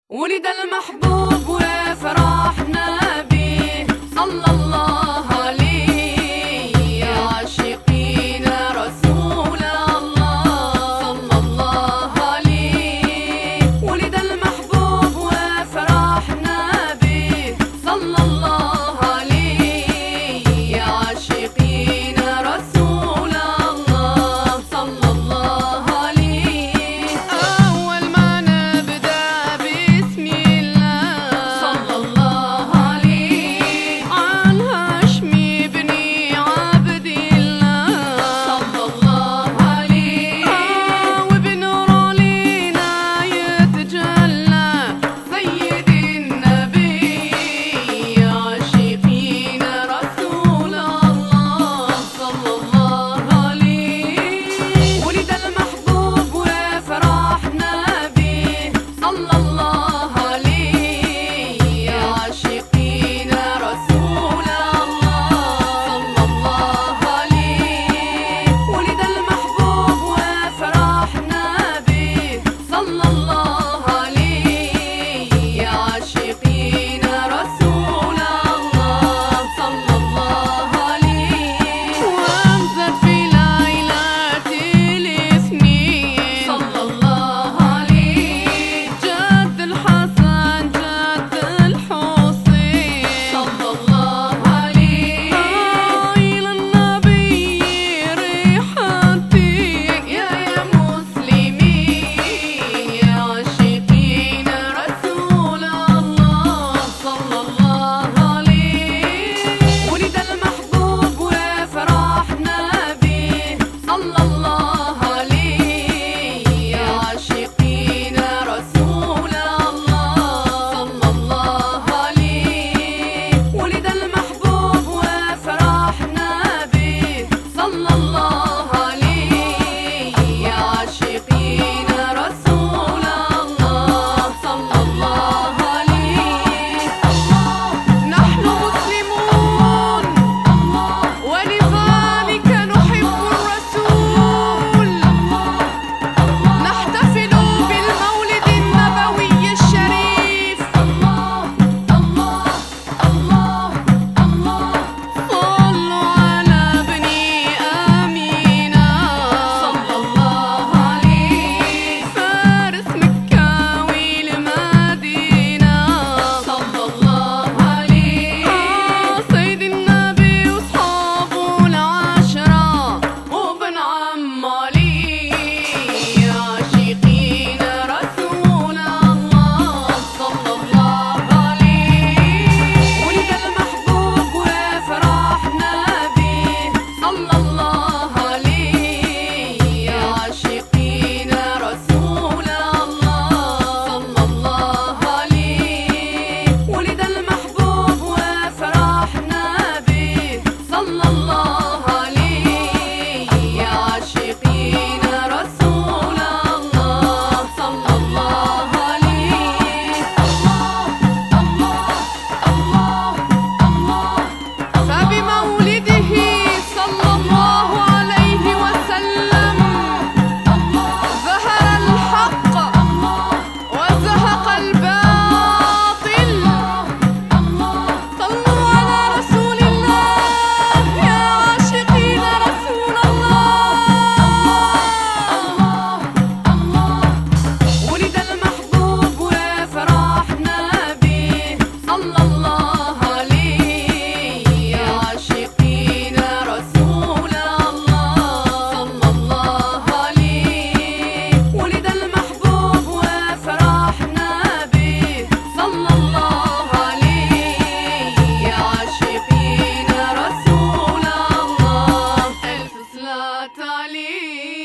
ولد المحبوب وفرحنا به صلى الله عليه يا عاشقين رسول الله صلى الله عليه. ولد المحبوب وفرحنا به صلى الله عليه يا عاشقين رسول الله صلى الله عليه. أول ما نبدأ بسم الله صلى الله عليه عن هاشمي بن عبد الله صلى الله عليه. وبنور علينا يتجلى سيد النبي يا عاشقين رسول الله صلى الله عليه. ولد المحبوب وفرحنا به صلى الله عليه يا عاشقين رسول الله صلى الله عليه. ولد المحبوب وفرحنا به صلى الله عليه يا عاشقين رسول الله صلى الله عليه. وامزج في ليلة الاثنين صلى الله عليه جد الحسن جد الحسين صلى الله عليه. إلى النبي ريحتين يا مسلمين يا عاشقين رسول الله صلى الله عليه. ولد المحبوب وفرحنا به صلى الله عليه يا عاشقين رسول الله صلى الله عليه. ولد المحبوب وفرحنا به صلى الله عليه يا عاشقين رسول الله صلى الله عليه. نحن مسلمون ولذلك نحب الرسول نحتفل بالمولد النبوي الشريف صلوا على ابن آمينة صلى الله عليه فارس مكة والمدينة صلى الله عليه. سيد النبي وصحابه العشرة وبن عم علي يا عاشقين رسول الله صلى الله عليه. ولد المحبوب وفرحنا به صلى الله عليه يا عاشقين رسول الله صلى الله عليه. ولد المحبوب وفرحنا به صلى الله عليه يا عاشقين رسول الله صلى الله عليه. فبمولده صلى الله عليه وسلم ظهر الحق وزهق الباطل صلوا على رسول الله يا عاشقين رسول الله. ولد المحبوب وفرحنا به صلى الله عليه يا عاشقين رسول الله صلى الله عليه. ولد المحبوب وفرحنا به صلى الله عليه يا عاشقين رسول الله. ألف صلاة عليه.